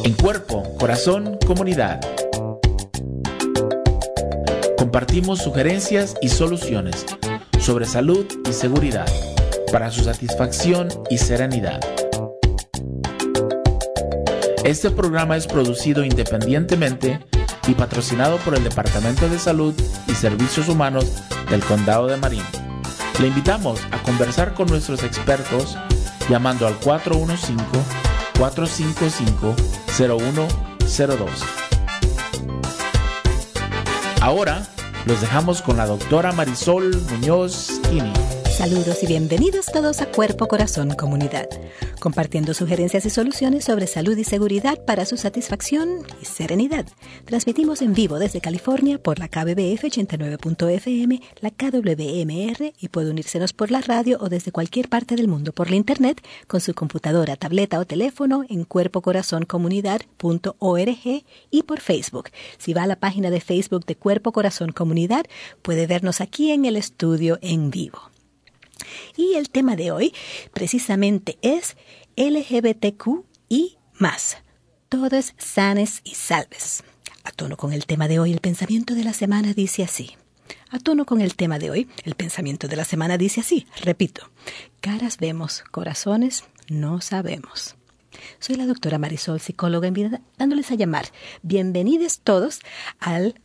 En Cuerpo, Corazón, Comunidad. Compartimos sugerencias y soluciones sobre salud y seguridad para su satisfacción y serenidad. Este programa es producido independientemente y patrocinado por el Departamento de Salud y Servicios Humanos del Condado de Marin. Le invitamos a conversar con nuestros expertos llamando al 415-455-0102. Ahora los dejamos con la doctora Marisol Muñoz Kini. Saludos y bienvenidos todos a Cuerpo, Corazón, Comunidad, compartiendo sugerencias y soluciones sobre salud y seguridad para su satisfacción y serenidad. Transmitimos en vivo desde California por la KBBF 89.fm, la KWMR, y puede unírsenos por la radio o desde cualquier parte del mundo por la internet con su computadora, tableta o teléfono en cuerpocorazoncomunidad.org y por Facebook. Si va a la página de Facebook de Cuerpo, Corazón, Comunidad, puede vernos aquí en el estudio en vivo. Y el tema de hoy precisamente es LGBTQI+. Todos sanes y salves. A tono con el tema de hoy, el pensamiento de la semana dice así. A tono con el tema de hoy, el pensamiento de la semana dice así. Repito, caras vemos, corazones no sabemos. Soy la doctora Marisol, psicóloga, dándoles a llamar. Bienvenidos todos al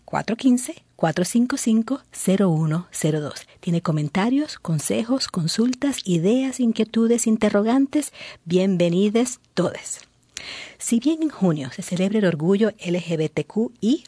415-455-0102. Tiene comentarios, consejos, consultas, ideas, inquietudes, interrogantes. Bienvenidos todos. Si bien en junio se celebra el orgullo LGBTQI+, y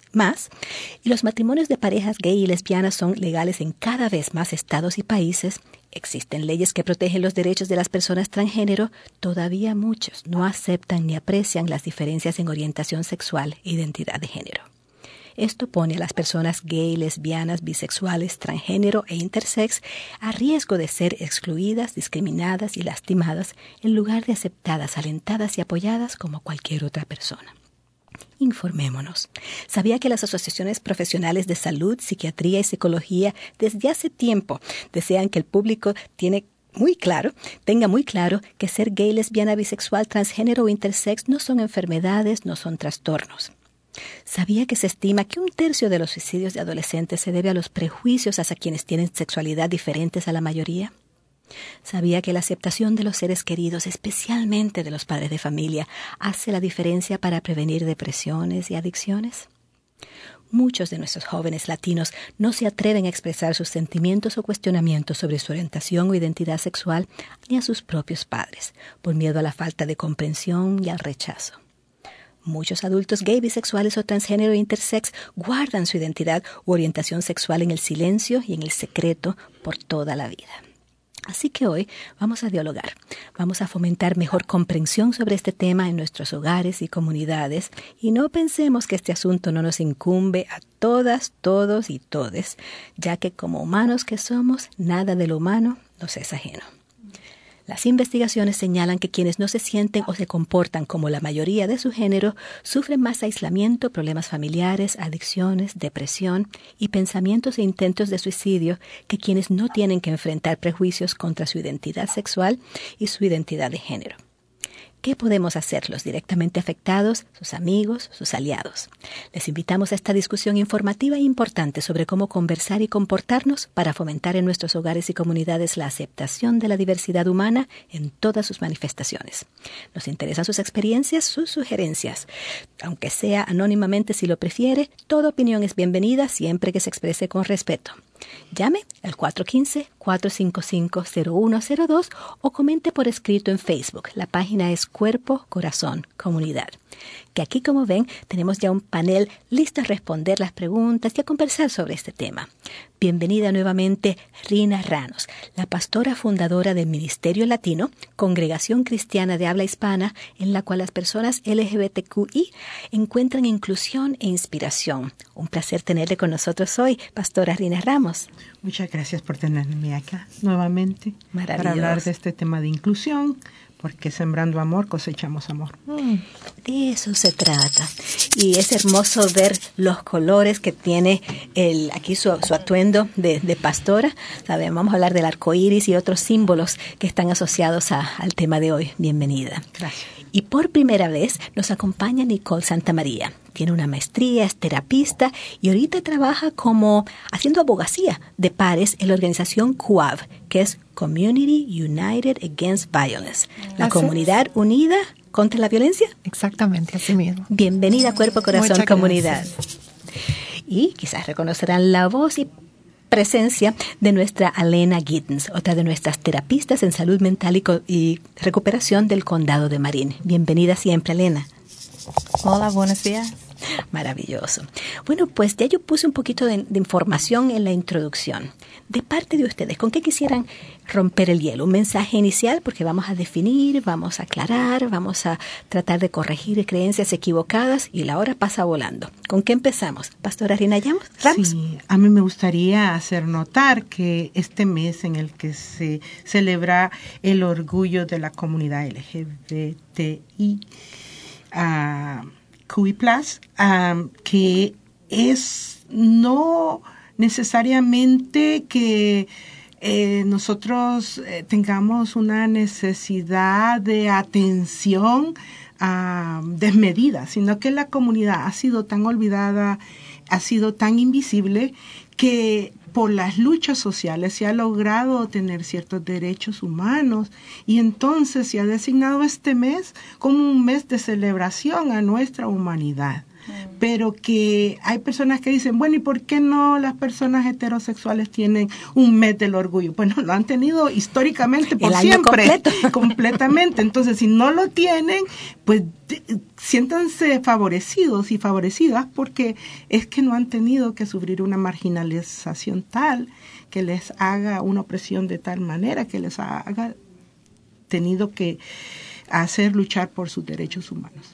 los matrimonios de parejas gay y lesbianas son legales en cada vez más estados y países, existen leyes que protegen los derechos de las personas transgénero, todavía muchos no aceptan ni aprecian las diferencias en orientación sexual e identidad de género. Esto pone a las personas gay, lesbianas, bisexuales, transgénero e intersex a riesgo de ser excluidas, discriminadas y lastimadas en lugar de aceptadas, alentadas y apoyadas como cualquier otra persona. Informémonos. ¿Sabía que las asociaciones profesionales de salud, psiquiatría y psicología desde hace tiempo desean que el público tenga muy claro que ser gay, lesbiana, bisexual, transgénero o intersex no son enfermedades, no son trastornos? ¿Sabía que se estima que 1/3 de los suicidios de adolescentes se debe a los prejuicios hacia quienes tienen sexualidad diferentes a la mayoría? ¿Sabía que la aceptación de los seres queridos, especialmente de los padres de familia, hace la diferencia para prevenir depresiones y adicciones? Muchos de nuestros jóvenes latinos no se atreven a expresar sus sentimientos o cuestionamientos sobre su orientación o identidad sexual ni a sus propios padres, por miedo a la falta de comprensión y al rechazo. Muchos adultos gay, bisexuales o transgénero e intersex guardan su identidad u orientación sexual en el silencio y en el secreto por toda la vida. Así que hoy vamos a dialogar, vamos a fomentar mejor comprensión sobre este tema en nuestros hogares y comunidades y no pensemos que este asunto no nos incumbe a todas, todos y todes, ya que como humanos que somos, nada de lo humano nos es ajeno. Las investigaciones señalan que quienes no se sienten o se comportan como la mayoría de su género sufren más aislamiento, problemas familiares, adicciones, depresión y pensamientos e intentos de suicidio que quienes no tienen que enfrentar prejuicios contra su identidad sexual y su identidad de género. ¿Qué podemos hacer los directamente afectados, sus amigos, sus aliados? Les invitamos a esta discusión informativa e importante sobre cómo conversar y comportarnos para fomentar en nuestros hogares y comunidades la aceptación de la diversidad humana en todas sus manifestaciones. Nos interesan sus experiencias, sus sugerencias. Aunque sea anónimamente si lo prefiere, toda opinión es bienvenida siempre que se exprese con respeto. Llame al 415-455-0102 o comente por escrito en Facebook. La página es Cuerpo, Corazón, Comunidad. Que aquí, como ven, tenemos ya un panel listo a responder las preguntas y a conversar sobre este tema. Bienvenida nuevamente Rina Ranos, la pastora fundadora del Ministerio Latino, congregación cristiana de habla hispana, en la cual las personas LGBTQI encuentran inclusión e inspiración. Un placer tenerle con nosotros hoy, pastora Rina Ramos. Muchas gracias por tenerme acá nuevamente para hablar de este tema de inclusión porque sembrando amor cosechamos amor. De eso se trata. Y es hermoso ver los colores que tiene aquí su atuendo de pastora. ¿Saben? Vamos a hablar del arco iris y otros símbolos que están asociados al tema de hoy. Bienvenida. Gracias. Y por primera vez nos acompaña Nicole Santamaría. Tiene una maestría, es terapista y ahorita trabaja como haciendo abogacía de pares en la organización CUAV, que es Community United Against Violence, la comunidad unida contra la violencia. Exactamente, así mismo. Bienvenida, Cuerpo, Corazón, Muchas Comunidad. gracias. Y quizás reconocerán la voz y presencia de nuestra Alena Giddens, otra de nuestras terapistas en salud mental y recuperación del Condado de Marin. Bienvenida siempre, Alena. Hola, buenos días. Maravilloso. Bueno, pues ya yo puse un poquito de información en la introducción. De parte de ustedes, ¿con qué quisieran romper el hielo? Un mensaje inicial, porque vamos a definir, vamos a aclarar, vamos a tratar de corregir creencias equivocadas y la hora pasa volando. ¿Con qué empezamos? Pastora Rina Ramos. Sí, a mí me gustaría hacer notar que este mes en el que se celebra el orgullo de la comunidad LGBTI, QI+, que es no necesariamente que nosotros tengamos una necesidad de atención desmedida, sino que la comunidad ha sido tan olvidada, ha sido tan invisible, que por las luchas sociales se ha logrado tener ciertos derechos humanos y entonces se ha designado este mes como un mes de celebración a nuestra humanidad. Pero que hay personas que dicen, bueno, ¿y por qué no las personas heterosexuales tienen un mes del orgullo? Bueno, lo han tenido históricamente por siempre, completamente. Entonces, si no lo tienen, pues siéntanse favorecidos y favorecidas porque es que no han tenido que sufrir una marginalización tal que les haga una opresión de tal manera que les haga tenido que hacer luchar por sus derechos humanos.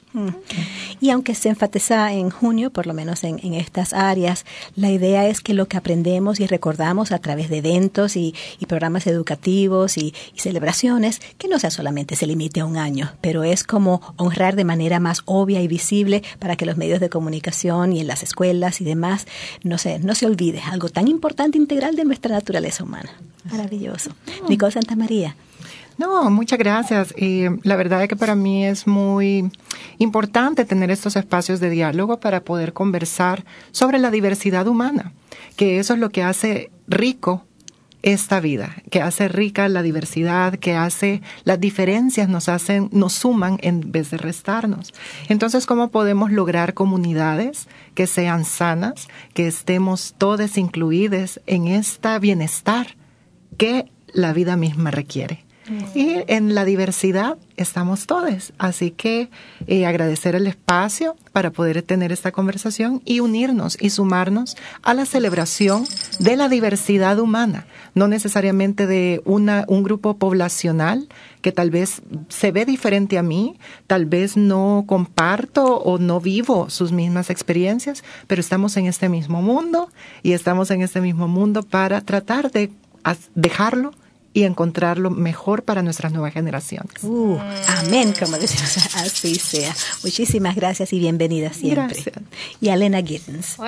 Y aunque se enfatiza en junio, por lo menos en estas áreas, la idea es que lo que aprendemos y recordamos a través de eventos y programas educativos y celebraciones, que no sea solamente se limite a un año, pero es como honrar de manera más obvia y visible para que los medios de comunicación y en las escuelas y demás no se olvide algo tan importante, integral de nuestra naturaleza humana. Maravilloso. Nicole Santamaría. No, muchas gracias. La verdad es que para mí es muy importante tener estos espacios de diálogo para poder conversar sobre la diversidad humana, que eso es lo que hace rico esta vida, que hace rica la diversidad, que hace las diferencias nos suman en vez de restarnos. Entonces, ¿cómo podemos lograr comunidades que sean sanas, que estemos todos incluidos en este bienestar que la vida misma requiere? Y en la diversidad estamos todos, así que agradecer el espacio para poder tener esta conversación y unirnos y sumarnos a la celebración de la diversidad humana, no necesariamente de un grupo poblacional que tal vez se ve diferente a mí, tal vez no comparto o no vivo sus mismas experiencias, pero estamos en este mismo mundo y estamos en este mismo mundo para tratar de dejarlo y encontrarlo mejor para nuestras nuevas generaciones. Amén, como decimos, así sea. Muchísimas gracias y bienvenida siempre. Gracias. Y Alena Giddens.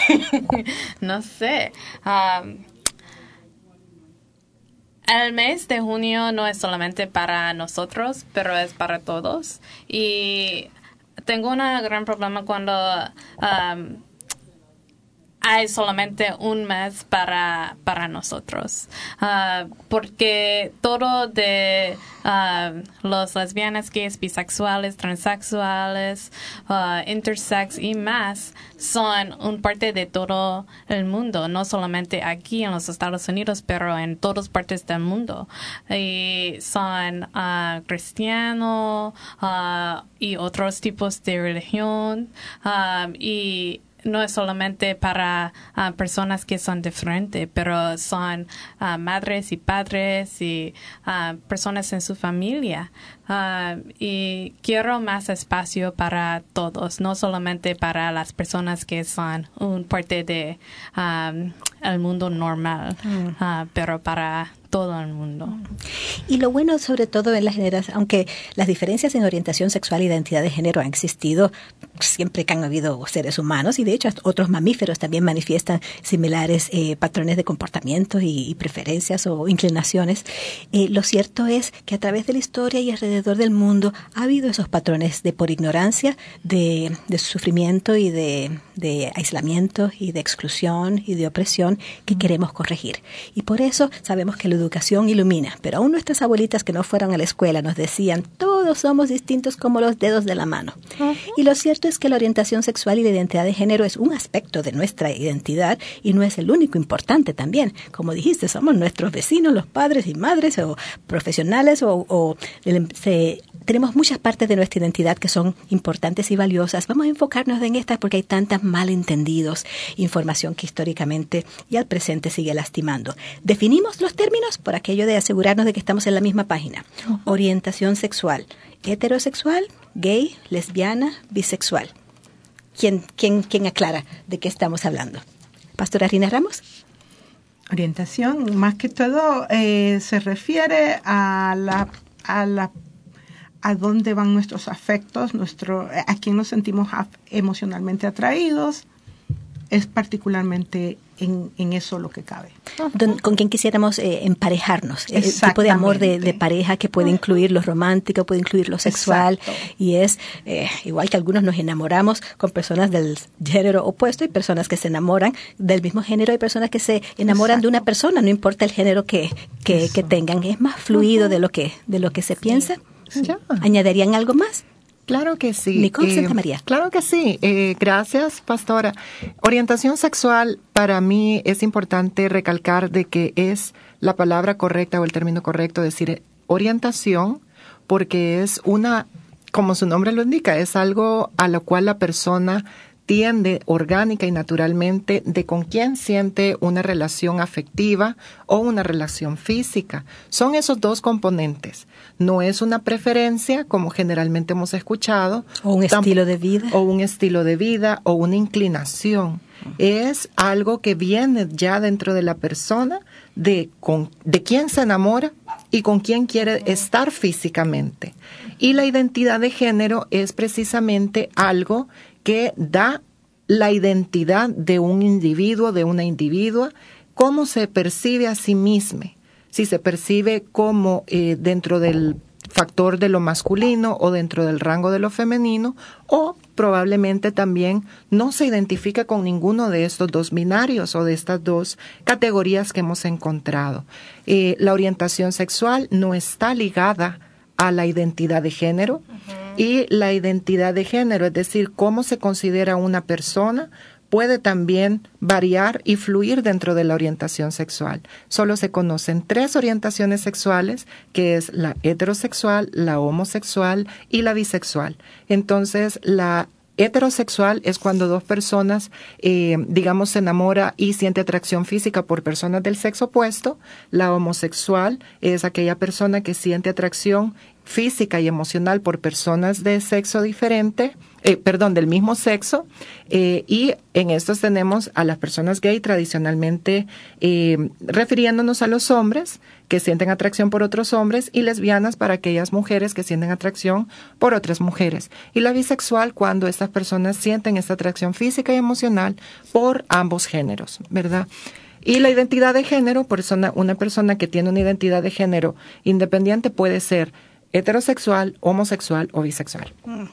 No sé. El mes de junio no es solamente para nosotros, pero es para todos. Y tengo un gran problema cuando hay solamente un mes para nosotros, porque todo de los lesbianas, gays, bisexuales, transexuales, intersex y más son un parte de todo el mundo, no solamente aquí en los Estados Unidos, pero en todas partes del mundo. Y son cristianos y otros tipos de religión y no es solamente para personas que son diferentes, pero son madres y padres y personas en su familia. Y quiero más espacio para todos, no solamente para las personas que son un parte de el mundo normal, pero para todo el mundo. Y lo bueno, sobre todo en las generaciones, aunque las diferencias en orientación sexual e identidad de género han existido siempre que han habido seres humanos, y de hecho otros mamíferos también manifiestan similares patrones de comportamiento y preferencias o inclinaciones, lo cierto es que a través de la historia y alrededor del mundo ha habido esos patrones de por ignorancia, de sufrimiento y de aislamiento y de exclusión y de opresión que queremos corregir. Y por eso sabemos que la educación ilumina, pero aún nuestras abuelitas que no fueron a la escuela nos decían, todos somos distintos como los dedos de la mano. Y lo cierto es que la orientación sexual y la identidad de género es un aspecto de nuestra identidad y no es el único importante también. Como dijiste, somos nuestros vecinos, los padres y madres o profesionales tenemos muchas partes de nuestra identidad que son importantes y valiosas. Vamos a enfocarnos en estas porque hay tantos malentendidos, información que históricamente y al presente sigue lastimando. Definimos los términos por aquello de asegurarnos de que estamos en la misma página. Orientación sexual, heterosexual, gay, lesbiana, bisexual. ¿Quién aclara de qué estamos hablando? Pastora Rina Ramos. Orientación, más que todo, se refiere a dónde van nuestros afectos, a quién nos sentimos emocionalmente atraídos, es particularmente en eso lo que cabe. Con quien quisiéramos emparejarnos, el tipo de amor de pareja que puede incluir lo romántico, puede incluir lo sexual. Exacto. Y es igual que algunos nos enamoramos con personas del género opuesto y personas que se enamoran del mismo género y personas que se enamoran de una persona, no importa el género que tengan, es más fluido de lo que se piensa. Ya. ¿Añadirían algo más? Claro que sí. Nicole Santa María. Claro que sí. Gracias, pastora. Orientación sexual, para mí es importante recalcar de que es la palabra correcta o el término correcto decir orientación, porque es como su nombre lo indica, es algo a lo cual la persona tiende orgánica y naturalmente de con quién siente una relación afectiva o una relación física. Son esos dos componentes. No es una preferencia, como generalmente hemos escuchado. O un estilo de vida. O un estilo de vida o una inclinación. Es algo que viene ya dentro de la persona de quién se enamora y con quién quiere estar físicamente. Y la identidad de género es precisamente algo que da la identidad de un individuo, de una individua, cómo se percibe a sí mismo, si se percibe como dentro del factor de lo masculino o dentro del rango de lo femenino, o probablemente también no se identifica con ninguno de estos dos binarios o de estas dos categorías que hemos encontrado. La orientación sexual no está ligada a la identidad de género. Y la identidad de género, es decir, cómo se considera una persona, puede también variar y fluir dentro de la orientación sexual. Solo se conocen 3 orientaciones sexuales, que es la heterosexual, la homosexual y la bisexual. Entonces, la heterosexual es cuando dos personas, se enamora y siente atracción física por personas del sexo opuesto. La homosexual es aquella persona que siente atracción física y emocional por personas de sexo diferente, del mismo sexo, y en estos tenemos a las personas gay tradicionalmente refiriéndonos a los hombres que sienten atracción por otros hombres y lesbianas para aquellas mujeres que sienten atracción por otras mujeres. Y la bisexual cuando estas personas sienten esta atracción física y emocional por ambos géneros, ¿verdad? Y la identidad de género, una persona que tiene una identidad de género independiente puede ser heterosexual, homosexual o bisexual.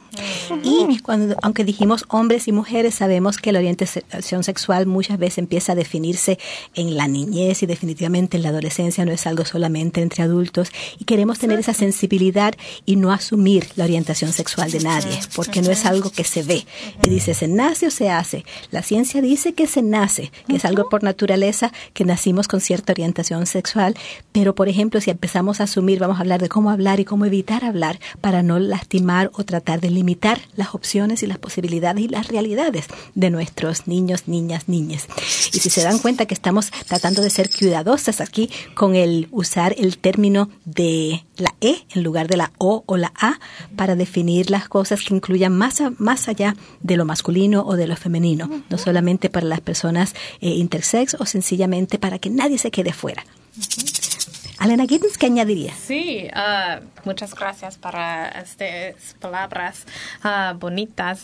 Y aunque dijimos hombres y mujeres, sabemos que la orientación sexual muchas veces empieza a definirse en la niñez y definitivamente en la adolescencia, no es algo solamente entre adultos. Y queremos tener esa sensibilidad y no asumir la orientación sexual de nadie, porque no es algo que se ve. Y dice, ¿se nace o se hace? La ciencia dice que se nace, que es algo por naturaleza, que nacimos con cierta orientación sexual. Pero, por ejemplo, si empezamos a asumir, vamos a hablar de cómo hablar y cómo evitar hablar para no lastimar o tratar de limitar las opciones y las posibilidades y las realidades de nuestros niños, niñas, niñes. Y si se dan cuenta que estamos tratando de ser cuidadosas aquí con el usar el término de la E en lugar de la O o la A para definir las cosas que incluyan más allá de lo masculino o de lo femenino, no solamente para las personas intersex o sencillamente para que nadie se quede fuera. Alena Giddens, ¿qué añadiría? Sí, muchas gracias para estas palabras bonitas.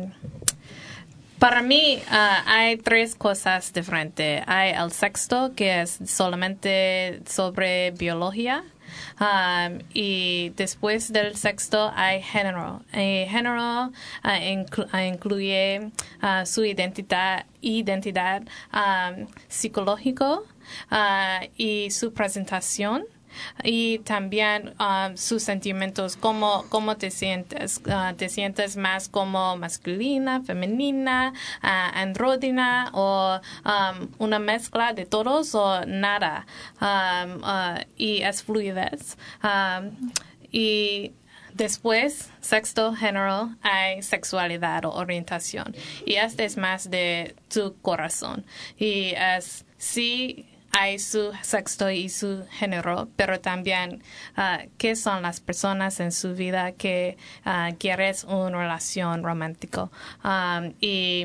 Para mí hay tres cosas diferentes. Hay el sexto, que es solamente sobre biología. Y después del sexto hay género. Género incluye su identidad psicológica y su presentación. Y también sus sentimientos, cómo te sientes. ¿Te sientes más como masculina, femenina, andrógina o una mezcla de todos o nada? Y es fluidez. Y después, sexto género, hay sexualidad o orientación. Y este es más de tu corazón. Y es sí. Hay su sexo y su género, pero también qué son las personas en su vida que quieres una relación romántica. Y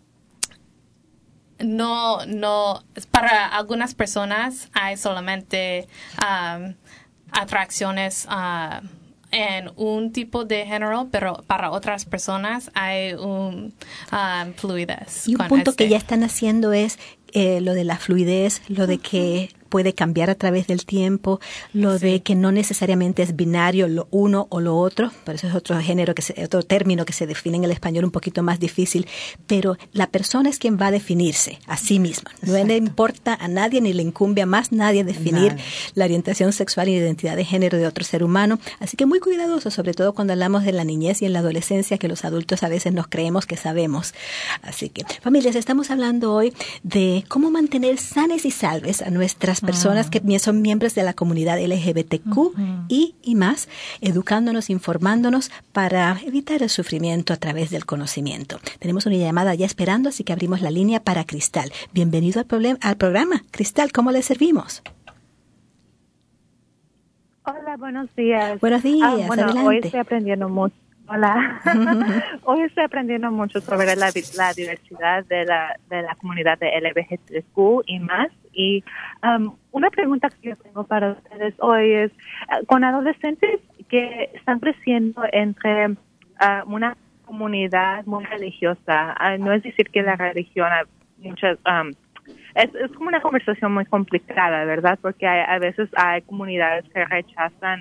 no, para algunas personas hay solamente atracciones en un tipo de género, pero para otras personas hay un fluidez. Y un punto que ya están haciendo es lo de la fluidez, lo de que puede cambiar a través del tiempo, lo de que no necesariamente es binario lo uno o lo otro, por eso es otro género, otro término que se define en el español un poquito más difícil, pero la persona es quien va a definirse a sí misma. No le importa a nadie ni le incumbe a más nadie definir la orientación sexual y la identidad de género de otro ser humano, así que muy cuidadosos, sobre todo cuando hablamos de la niñez y en la adolescencia, que los adultos a veces nos creemos que sabemos. Así que, familias, estamos hablando hoy de cómo mantener sanes y salves a nuestras personas que son miembros de la comunidad LGBTQ y más, educándonos, informándonos para evitar el sufrimiento a través del conocimiento. Tenemos una llamada ya esperando, así que abrimos la línea para Cristal. Bienvenido al programa. Cristal, ¿cómo le servimos? Hola, buenos días. Buenos días, adelante. Hoy estoy aprendiendo mucho. Hola. Hoy estoy aprendiendo mucho sobre la diversidad de la comunidad de LGBTQ y más. Y una pregunta que yo tengo para ustedes hoy es, con adolescentes que están creciendo entre una comunidad muy religiosa, no es decir que la religión, muchas es como una conversación muy complicada, ¿verdad? Porque a veces hay comunidades que rechazan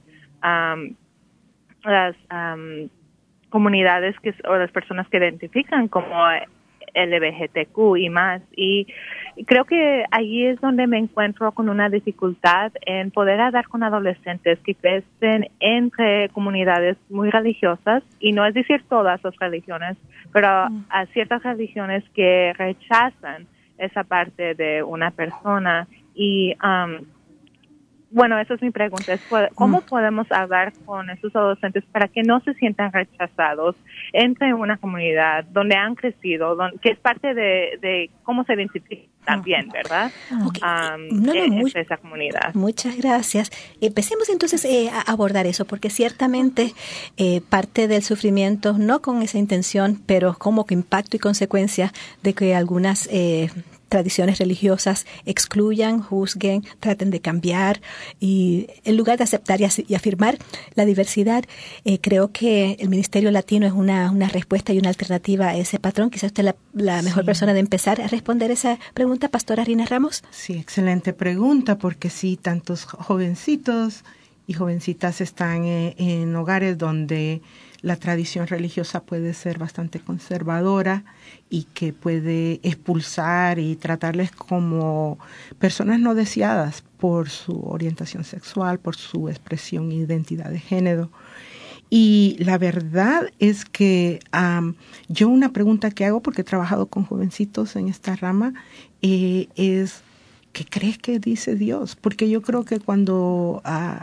las comunidades o las personas que identifican como LGBTQ y más. Y creo que allí es donde me encuentro con una dificultad en poder hablar con adolescentes que crecen entre comunidades muy religiosas, y no es decir todas las religiones, pero a ciertas religiones que rechazan esa parte de una persona. Y bueno, esa es mi pregunta. ¿Cómo podemos hablar con esos adolescentes para que no se sientan rechazados entre una comunidad donde han crecido, que es parte de cómo se identifican también, ¿verdad? Entre esa comunidad. Muchas gracias. Empecemos entonces a abordar eso, porque ciertamente parte del sufrimiento, no con esa intención, pero como que impacto y consecuencia de que algunas tradiciones religiosas excluyan, juzguen, traten de cambiar, y en lugar de aceptar y afirmar la diversidad, creo que el Ministerio Latino es una respuesta y una alternativa a ese patrón. Quizás usted es la mejor persona de empezar a responder esa pregunta, Pastora Rina Ramos. Sí, excelente pregunta, porque sí, tantos jovencitos y jovencitas están en hogares donde la tradición religiosa puede ser bastante conservadora y que puede expulsar y tratarles como personas no deseadas por su orientación sexual, por su expresión e identidad de género. Y la verdad es que yo una pregunta que hago, porque he trabajado con jovencitos en esta rama, es ¿qué crees que dice Dios? Porque yo creo que cuando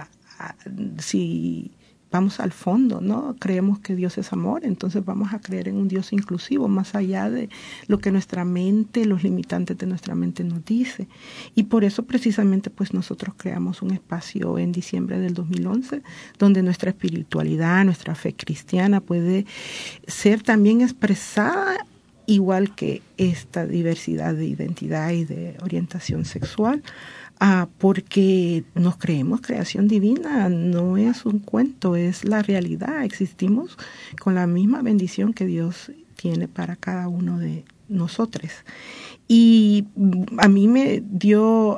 si vamos al fondo, ¿no? Creemos que Dios es amor, entonces vamos a creer en un Dios inclusivo, más allá de lo que nuestra mente, los limitantes de nuestra mente nos dice. Y por eso precisamente pues nosotros creamos un espacio en diciembre del 2011, donde nuestra espiritualidad, nuestra fe cristiana puede ser también expresada igual que esta diversidad de identidad y de orientación sexual porque nos creemos creación divina, no es un cuento, es la realidad. Existimos con la misma bendición que Dios tiene para cada uno de nosotros. Y a mí me dio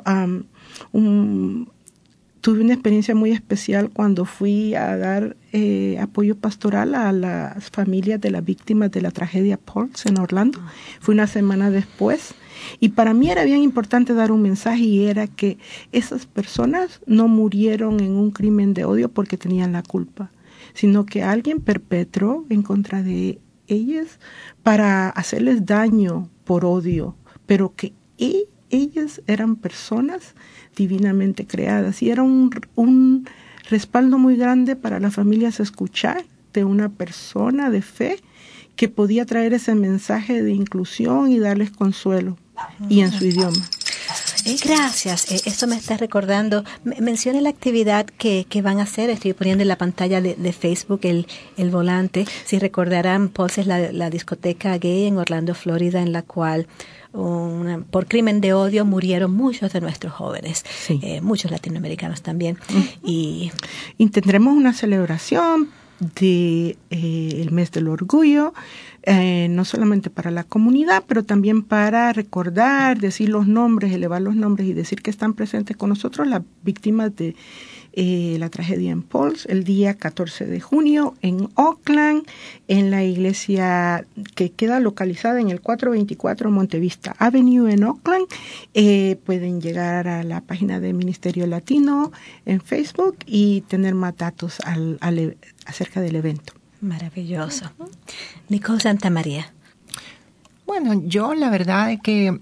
tuve una experiencia muy especial cuando fui a dar apoyo pastoral a las familias de las víctimas de la tragedia Pulse en Orlando. Fue una semana después. Y para mí era bien importante dar un mensaje, y era que esas personas no murieron en un crimen de odio porque tenían la culpa, sino que alguien perpetró en contra de ellas para hacerles daño por odio, pero que ellas eran personas divinamente creadas. Y era un respaldo muy grande para las familias escuchar de una persona de fe que podía traer ese mensaje de inclusión y darles consuelo, y en su idioma. Gracias. Esto me está recordando. Menciona la actividad que van a hacer. Estoy poniendo en la pantalla de Facebook el volante. Si recordarán, Pulse es la discoteca gay en Orlando, Florida, en la cual por crimen de odio murieron muchos de nuestros jóvenes, sí. Muchos latinoamericanos también. Y tendremos una celebración de el mes del orgullo, no solamente para la comunidad, pero también para recordar, decir los nombres, elevar los nombres y decir que están presentes con nosotros las víctimas de la tragedia en Pulse, el día 14 de junio en Oakland, en la iglesia que queda localizada en el 424 Montevista Avenue en Oakland. Pueden llegar a la página de Ministerio Latino en Facebook y tener más datos acerca del evento. Maravilloso. Nicole Santamaría. Bueno, yo la verdad es que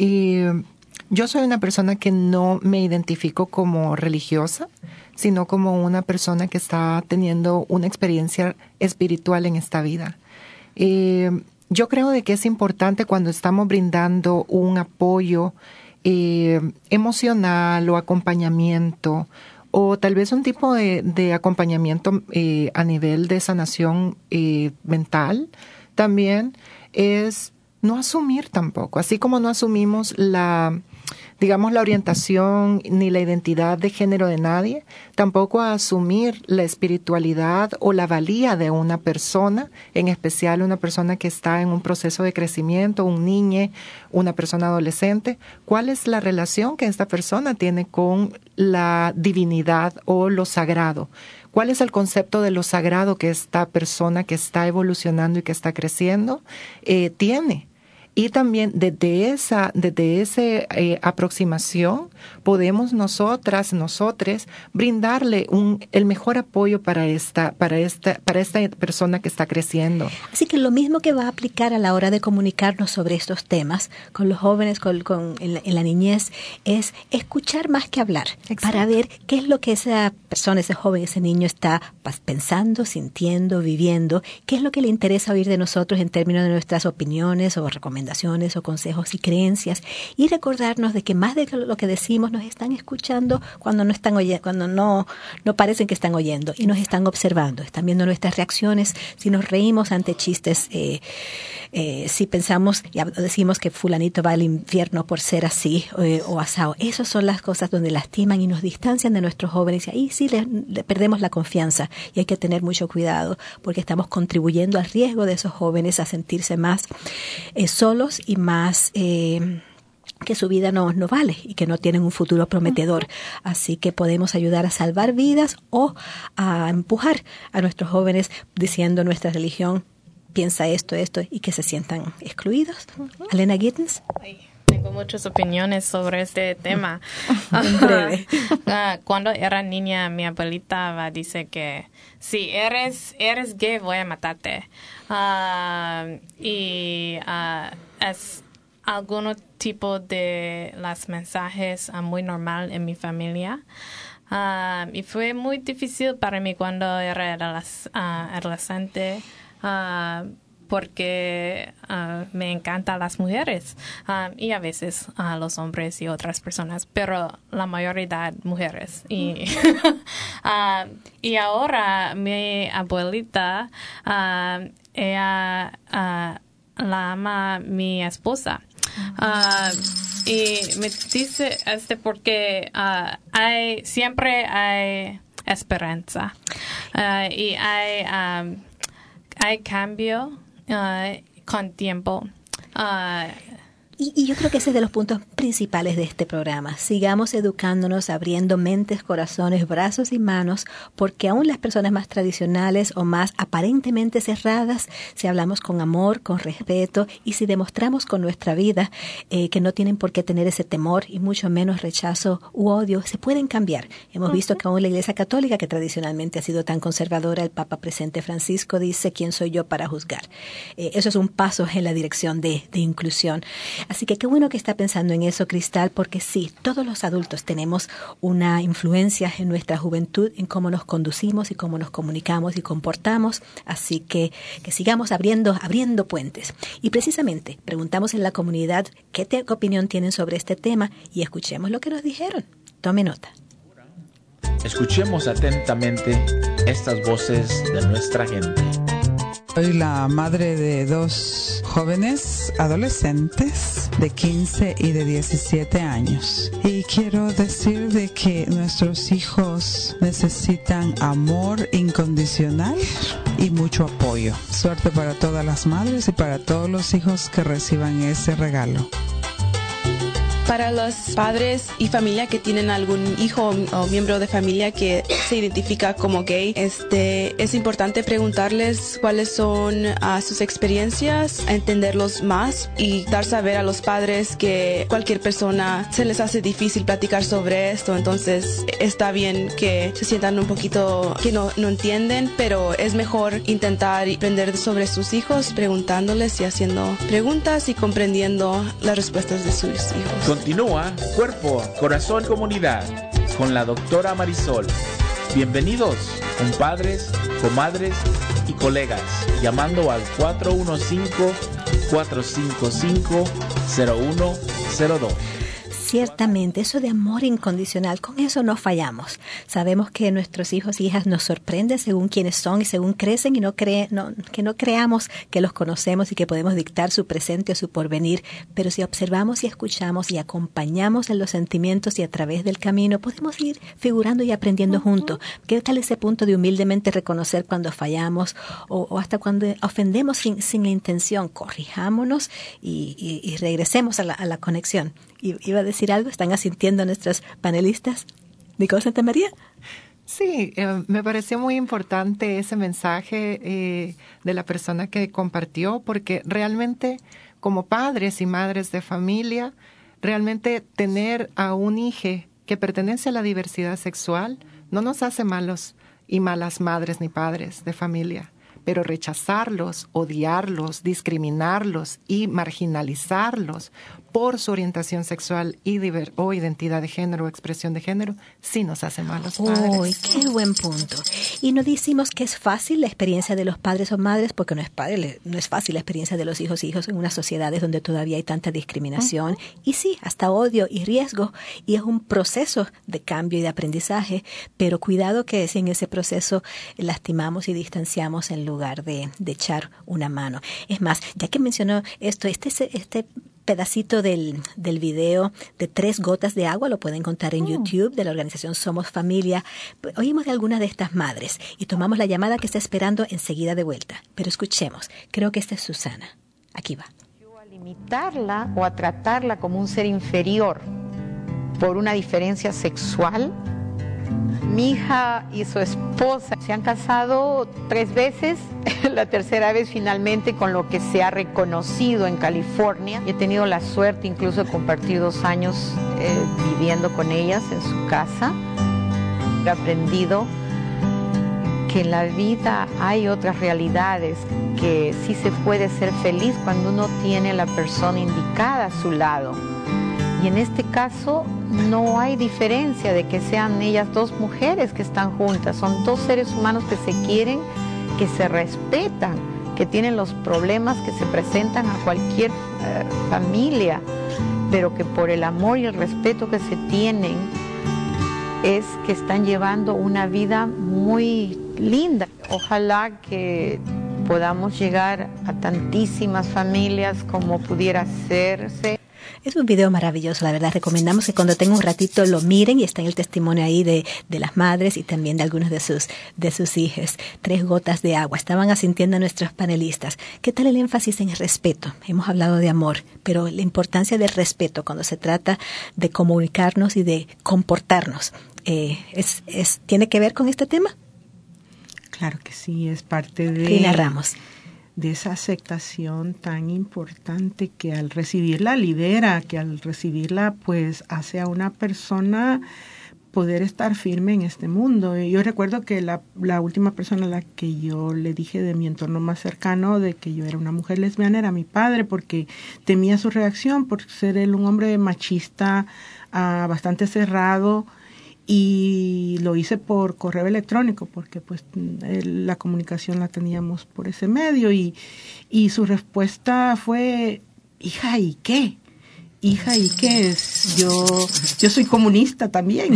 yo soy una persona que no me identifico como religiosa, sino como una persona que está teniendo una experiencia espiritual en esta vida. Yo creo de que es importante cuando estamos brindando un apoyo emocional o acompañamiento, o tal vez un tipo de acompañamiento a nivel de sanación mental, también es no asumir tampoco, así como no asumimos la orientación ni la identidad de género de nadie, tampoco a asumir la espiritualidad o la valía de una persona, en especial una persona que está en un proceso de crecimiento, un niño, una persona adolescente. ¿Cuál es la relación que esta persona tiene con la divinidad o lo sagrado? ¿Cuál es el concepto de lo sagrado que esta persona que está evolucionando y que está creciendo tiene? Y también desde esa aproximación podemos nosotres brindarle el mejor apoyo para esta persona que está creciendo. Así que lo mismo que va a aplicar a la hora de comunicarnos sobre estos temas con los jóvenes, en la niñez, es escuchar más que hablar. Exacto. Para ver qué es lo que esa persona, ese joven, ese niño está pensando, sintiendo, viviendo, qué es lo que le interesa oír de nosotros en términos de nuestras opiniones o recomendaciones o consejos y creencias, y recordarnos de que más de lo que decimos nos están escuchando cuando no están oyendo, cuando no parecen que están oyendo, y nos están observando, están viendo nuestras reacciones, si nos reímos ante chistes, si pensamos y decimos que fulanito va al infierno por ser así o asado. Esas son las cosas donde lastiman y nos distancian de nuestros jóvenes, y ahí sí le perdemos la confianza, y hay que tener mucho cuidado porque estamos contribuyendo al riesgo de esos jóvenes a sentirse más solos y más que su vida no vale y que no tienen un futuro prometedor. Así que podemos ayudar a salvar vidas o a empujar a nuestros jóvenes diciendo nuestra religión piensa esto y que se sientan excluidos. Alena Gittens. Tengo muchas opiniones sobre este tema. Cuando era niña, mi abuelita dice que si eres gay, voy a matarte. Es algún tipo de los mensajes muy normal en mi familia. Y fue muy difícil para mí cuando era adolescente. Porque me encantan las mujeres y a veces los hombres y otras personas, pero la mayoría mujeres. Y ahora mi abuelita, ella la ama mi esposa. Y me dice porque siempre hay esperanza y hay cambio con tiempo. Y yo creo que ese es de los puntos principales de este programa. Sigamos educándonos, abriendo mentes, corazones, brazos y manos, porque aún las personas más tradicionales o más aparentemente cerradas, si hablamos con amor, con respeto y si demostramos con nuestra vida que no tienen por qué tener ese temor y mucho menos rechazo u odio, se pueden cambiar. Hemos visto que aún la Iglesia Católica, que tradicionalmente ha sido tan conservadora, el Papa presente Francisco dice: ¿quién soy yo para juzgar? Eso es un paso en la dirección de inclusión. Así que qué bueno que está pensando en eso, Cristal, porque sí, todos los adultos tenemos una influencia en nuestra juventud, en cómo nos conducimos y cómo nos comunicamos y comportamos. Así que sigamos abriendo puentes. Y precisamente preguntamos en la comunidad qué opinión tienen sobre este tema y escuchemos lo que nos dijeron. Tome nota. Escuchemos atentamente estas voces de nuestra gente. Soy la madre de 2 jóvenes adolescentes de 15 y de 17 años. Y quiero decir de que nuestros hijos necesitan amor incondicional y mucho apoyo. Suerte para todas las madres y para todos los hijos que reciban ese regalo. Para los padres y familia que tienen algún hijo o miembro de familia que se identifica como gay, es importante preguntarles cuáles son sus experiencias, entenderlos más y dar saber a los padres que cualquier persona se les hace difícil platicar sobre esto. Entonces está bien que se sientan un poquito que no entienden, pero es mejor intentar aprender sobre sus hijos preguntándoles y haciendo preguntas y comprendiendo las respuestas de sus hijos. Continúa Cuerpo, Corazón, Comunidad con la doctora Marisol. Bienvenidos, compadres, comadres y colegas, llamando al 415-455-0102. Ciertamente, eso de amor incondicional, con eso no fallamos. Sabemos que nuestros hijos y hijas nos sorprenden según quiénes son y según crecen y que no creamos que los conocemos y que podemos dictar su presente o su porvenir. Pero si observamos y escuchamos y acompañamos en los sentimientos y a través del camino, podemos ir figurando y aprendiendo juntos. ¿Qué tal ese punto de humildemente reconocer cuando fallamos o hasta cuando ofendemos sin la intención? Corrijámonos y regresemos a la conexión. ¿Iba a decir algo? ¿Están asintiendo nuestros panelistas? ¿Nicole Santamaría? Sí, me pareció muy importante ese mensaje de la persona que compartió, porque realmente como padres y madres de familia, realmente tener a un hijo que pertenece a la diversidad sexual no nos hace malos y malas madres ni padres de familia. Pero rechazarlos, odiarlos, discriminarlos y marginalizarlos por su orientación sexual o identidad de género o expresión de género, sí nos hace malos padres. ¡Uy, qué buen punto! Y no decimos que es fácil la experiencia de los padres o madres, porque no es fácil la experiencia de los hijos e hijos en unas sociedades donde todavía hay tanta discriminación. Y sí, hasta odio y riesgo. Y es un proceso de cambio y de aprendizaje, pero cuidado que si en ese proceso lastimamos y distanciamos en lugar de echar una mano. Es más, ya que mencionó esto, este pedacito del video de 3 gotas de agua lo pueden encontrar en YouTube de la organización Somos Familia. Oímos de algunas de estas madres y tomamos la llamada que está esperando enseguida de vuelta. Pero escuchemos, creo que esta es Susana. Aquí va. A limitarla o a tratarla como un ser inferior por una diferencia sexual. Mi hija y su esposa se han casado 3 veces, la tercera vez finalmente con lo que se ha reconocido en California. He tenido la suerte incluso de compartir 2 años viviendo con ellas en su casa. He aprendido que en la vida hay otras realidades, que sí se puede ser feliz cuando uno tiene la persona indicada a su lado. Y en este caso no hay diferencia de que sean ellas 2 mujeres que están juntas. Son 2 seres humanos que se quieren, que se respetan, que tienen los problemas que se presentan a cualquier familia, pero que por el amor y el respeto que se tienen es que están llevando una vida muy linda. Ojalá que podamos llegar a tantísimas familias como pudiera hacerse. Es un video maravilloso, la verdad. Recomendamos que cuando tengan un ratito lo miren, y está en el testimonio ahí de las madres y también de algunos de sus hijos. 3 gotas de agua. Estaban asintiendo a nuestros panelistas. ¿Qué tal el énfasis en el respeto? Hemos hablado de amor, pero la importancia del respeto cuando se trata de comunicarnos y de comportarnos, ¿tiene que ver con este tema? Claro que sí, es parte de... Rina Ramos. De esa aceptación tan importante que al recibirla libera, que al recibirla pues hace a una persona poder estar firme en este mundo. Yo recuerdo que la última persona a la que yo le dije de mi entorno más cercano de que yo era una mujer lesbiana era mi padre, porque temía su reacción por ser él un hombre machista, bastante cerrado, y lo hice por correo electrónico porque pues la comunicación la teníamos por ese medio, y su respuesta fue: hija, ¿y qué? Hija, ¿y qué es? Yo soy comunista también.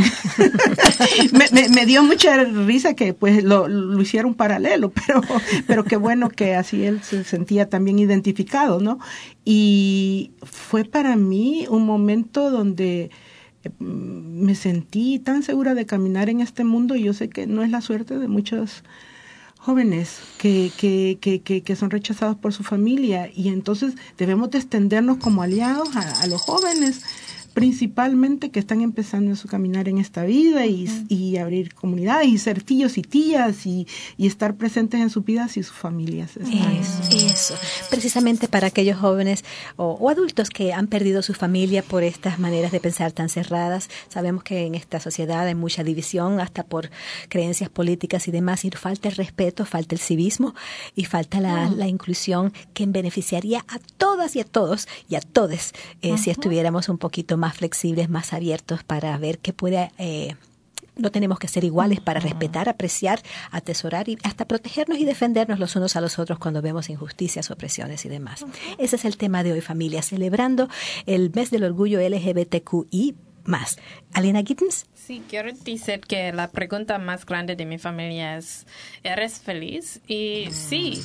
me dio mucha risa que pues lo hiciera un paralelo, pero qué bueno que así él se sentía también identificado, ¿no? Y fue para mí un momento donde me sentí tan segura de caminar en este mundo, y yo sé que no es la suerte de muchos jóvenes que son rechazados por su familia, y entonces debemos de extendernos como aliados a los jóvenes, principalmente que están empezando su caminar en esta vida, y abrir comunidades y ser tíos y tías y estar presentes en sus vidas y sus familias. Eso. Precisamente para aquellos jóvenes o adultos que han perdido su familia por estas maneras de pensar tan cerradas. Sabemos que en esta sociedad hay mucha división, hasta por creencias políticas y demás, y falta el respeto, falta el civismo y falta la inclusión que beneficiaría a todas y a todos y a todes si estuviéramos un poquito más flexibles, más abiertos para ver qué puede... no tenemos que ser iguales para respetar, apreciar, atesorar y hasta protegernos y defendernos los unos a los otros cuando vemos injusticias, opresiones y demás. Ese es el tema de hoy, familia, celebrando el mes del orgullo LGBTQI+. Alina Gittens. Sí, quiero decir que la pregunta más grande de mi familia es: ¿eres feliz? Y sí,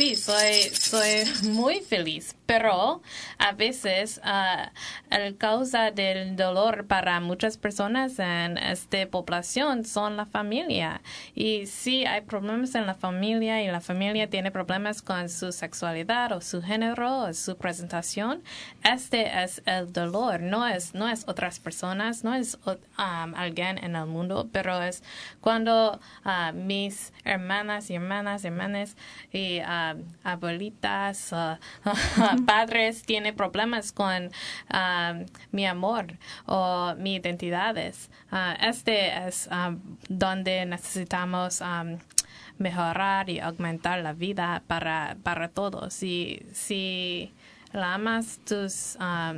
soy muy feliz, pero a veces el causa del dolor para muchas personas en esta población son la familia. Y sí, hay problemas en la familia, y la familia tiene problemas con su sexualidad o su género o su presentación. Este es el dolor, no es otras personas, no es alguien en el mundo, pero es cuando mis hermanas y abuelitas, padres tienen problemas con mi amor o mi identidades. Este es donde necesitamos mejorar y aumentar la vida para todos. Si la amas tus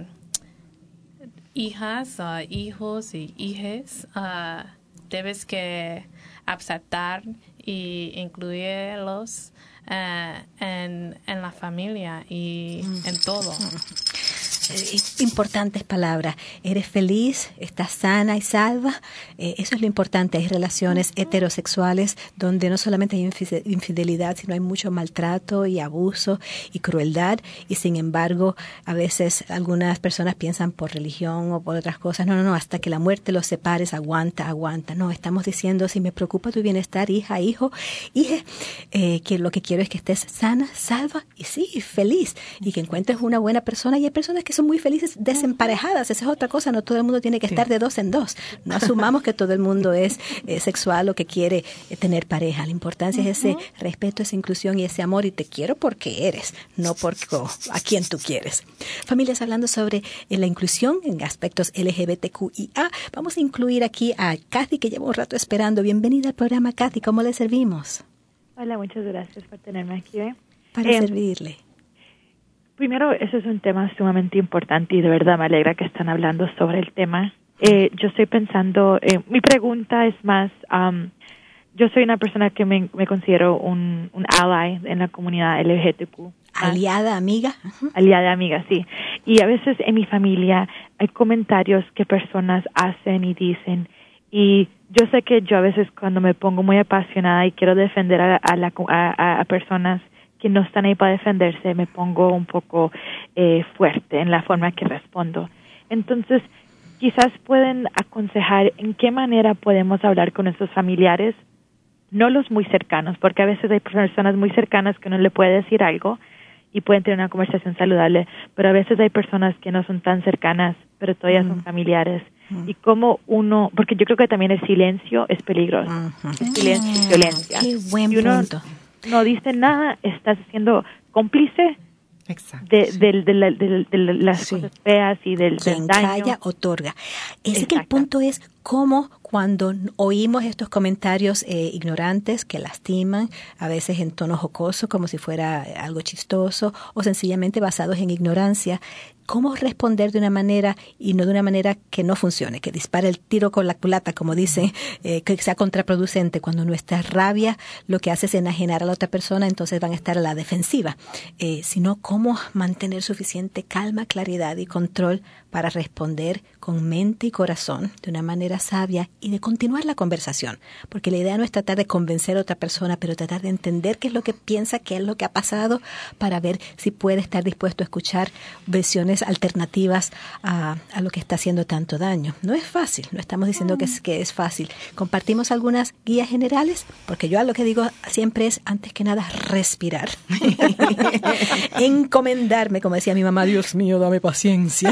hijas, hijos y hijas, debes que aceptar y incluirlos en la familia y en todo. Importantes palabras. ¿Eres feliz? ¿Estás sana y salva? Eso es lo importante. Hay relaciones heterosexuales donde no solamente hay infidelidad, sino hay mucho maltrato y abuso y crueldad, y sin embargo a veces algunas personas piensan por religión o por otras cosas: no, hasta que la muerte los separes, aguanta. No, estamos diciendo: si me preocupa tu bienestar, hija, hijo, hija, que lo que quiero es que estés sana, salva y sí, feliz, y que encuentres una buena persona. Y hay personas que son muy felices desemparejadas. Esa es otra cosa. No todo el mundo tiene que estar de 2 en 2. No asumamos que todo el mundo es sexual o que quiere tener pareja. La importancia es ese respeto, esa inclusión y ese amor, y te quiero porque eres, no porque a quien tú quieres. Familias, hablando sobre la inclusión en aspectos LGBTQIA, vamos a incluir aquí a Kathy, que lleva un rato esperando. Bienvenida al programa, Kathy. ¿Cómo le servimos? Hola, muchas gracias por tenerme aquí. Para servirle. Primero, ese es un tema sumamente importante, y de verdad me alegra que están hablando sobre el tema. Yo estoy pensando, mi pregunta es más, yo soy una persona que me considero un ally en la comunidad LGBTQ. Aliada, amiga. Aliada, amiga, sí. Y a veces en mi familia hay comentarios que personas hacen y dicen, y yo sé que yo a veces cuando me pongo muy apasionada y quiero defender a personas que no están ahí para defenderse, me pongo un poco fuerte en la forma que respondo. Entonces, quizás pueden aconsejar en qué manera podemos hablar con nuestros familiares, no los muy cercanos, porque a veces hay personas muy cercanas que uno le puede decir algo y pueden tener una conversación saludable, pero a veces hay personas que no son tan cercanas, pero todavía son familiares. Y como uno, porque yo creo que también el silencio es peligroso. El silencio es violencia. Qué buen y uno punto. no dice nada, estás siendo cómplice de las cosas feas y del Quien daño. calla, otorga. Es que el punto es cómo cuando oímos estos comentarios ignorantes que lastiman, a veces en tono jocoso, como si fuera algo chistoso, o sencillamente basados en ignorancia, cómo responder de una manera y no de una manera que no funcione, que dispare el tiro con la culata, como dicen, que sea contraproducente. Cuando nuestra rabia lo que hace es enajenar a la otra persona, entonces van a estar a la defensiva. Sino cómo mantener suficiente calma, claridad y control para responder con mente y corazón de una manera sabia y de continuar la conversación. Porque la idea no es tratar de convencer a otra persona, pero tratar de entender qué es lo que piensa, qué es lo que ha pasado, para ver si puede estar dispuesto a escuchar versiones alternativas a lo que está haciendo tanto daño. No es fácil, no estamos diciendo que es fácil. Compartimos algunas guías generales, porque yo lo que digo siempre es, antes que nada, respirar. Encomendarme, como decía mi mamá, Dios mío, dame paciencia.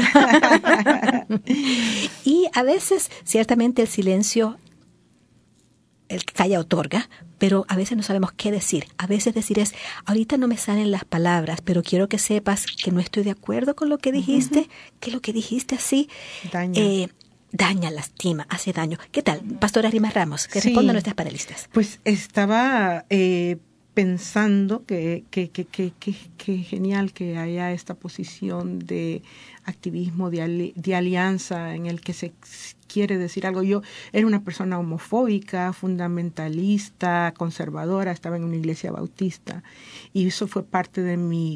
Y a veces, ciertamente, el silencio, el que calla otorga, pero a veces no sabemos qué decir. A veces decir es, ahorita no me salen las palabras, pero quiero que sepas que no estoy de acuerdo con lo que dijiste, que lo que dijiste así daña, lastima, hace daño. ¿Qué tal, Pastora Rima Ramos? Que responda a nuestras panelistas. Pues estaba pensando que genial que haya esta posición de activismo, de alianza en el que se quiere decir algo. Yo era una persona homofóbica, fundamentalista, conservadora, estaba en una iglesia bautista y eso fue parte de mi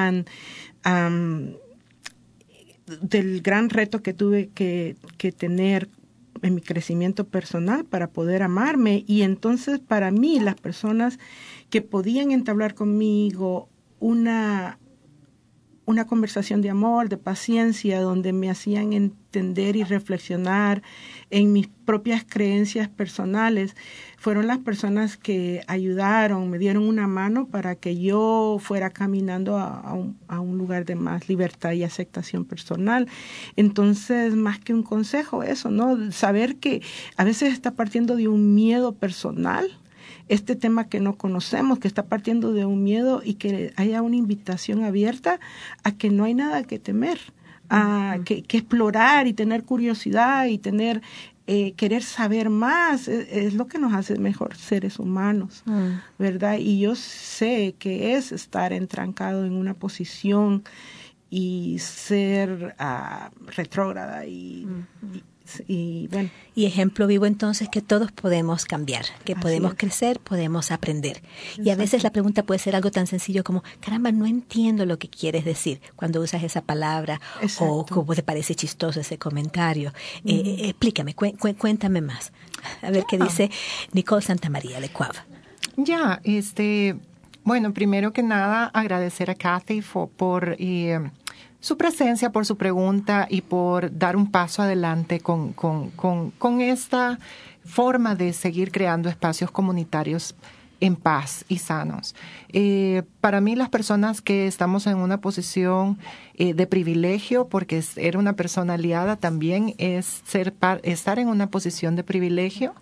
del gran reto que tuve que tener en mi crecimiento personal para poder amarme. Y entonces para mí las personas que podían entablar conmigo una conversación de amor, de paciencia, donde me hacían entender y reflexionar en mis propias creencias personales, fueron las personas que ayudaron, me dieron una mano para que yo fuera caminando a un lugar de más libertad y aceptación personal. Entonces, más que un consejo, eso, ¿no? Saber que a veces está partiendo de un miedo personal, este tema que no conocemos, que está partiendo de un miedo, y que haya una invitación abierta a que no hay nada que temer, a que explorar y tener curiosidad y tener querer saber más, es lo que nos hace mejor seres humanos, ¿verdad? Y yo sé que es estar entrancado en una posición y ser retrógrada y bueno. Y ejemplo vivo entonces que todos podemos cambiar, que podemos crecer, podemos aprender. Exacto. Y a veces la pregunta puede ser algo tan sencillo como, caramba, no entiendo lo que quieres decir cuando usas esa palabra. Exacto. O como te parece chistoso ese comentario. Explícame, cuéntame más. A ver qué dice Nicole Santamaría de Cuav. Ya, bueno, primero que nada agradecer a Kathy por su presencia, por su pregunta y por dar un paso adelante con esta forma de seguir creando espacios comunitarios en paz y sanos. Para mí, las personas que estamos en una posición de privilegio, porque ser una persona aliada también es estar en una posición de privilegio,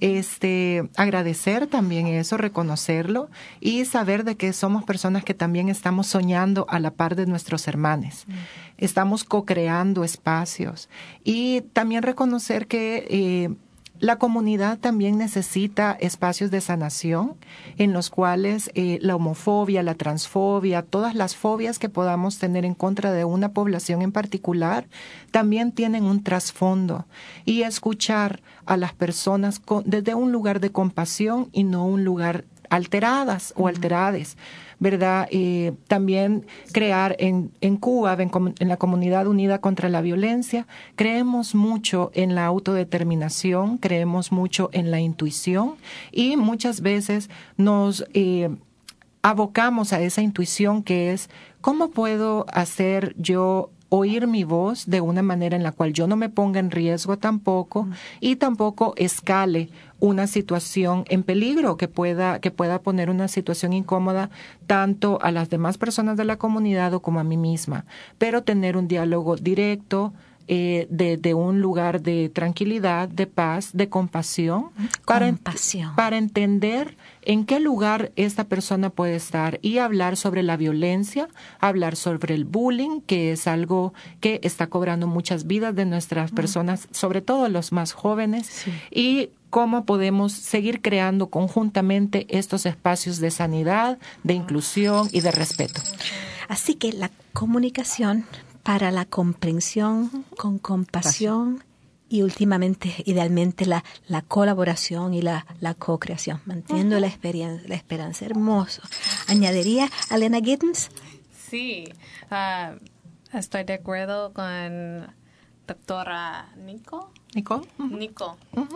agradecer también eso, reconocerlo y saber de que somos personas que también estamos soñando a la par de nuestros hermanos. Estamos co-creando espacios y también reconocer que la comunidad también necesita espacios de sanación en los cuales la homofobia, la transfobia, todas las fobias que podamos tener en contra de una población en particular también tienen un trasfondo, y escuchar a las personas desde un lugar de compasión y no un lugar alteradas o alterades, ¿verdad? También crear en Cuba, en la Comunidad Unida contra la Violencia, creemos mucho en la autodeterminación, creemos mucho en la intuición, y muchas veces nos abocamos a esa intuición que es, ¿cómo puedo hacer yo oír mi voz de una manera en la cual yo no me ponga en riesgo tampoco y tampoco escale una situación en peligro que pueda poner una situación incómoda tanto a las demás personas de la comunidad o como a mí misma? Pero tener un diálogo directo, de un lugar de tranquilidad, de paz, de compasión, para entender en qué lugar esta persona puede estar y hablar sobre la violencia, hablar sobre el bullying, que es algo que está cobrando muchas vidas de nuestras personas, sobre todo los más jóvenes, y cómo podemos seguir creando conjuntamente estos espacios de sanidad, de inclusión y de respeto. Así que la comunicación para la comprensión, con compasión y últimamente, idealmente, la colaboración y la co-creación, manteniendo la esperanza. Hermoso. ¿Añadiría Elena Giddens? Sí, estoy de acuerdo con doctora Nico. ¿Nico? Nico.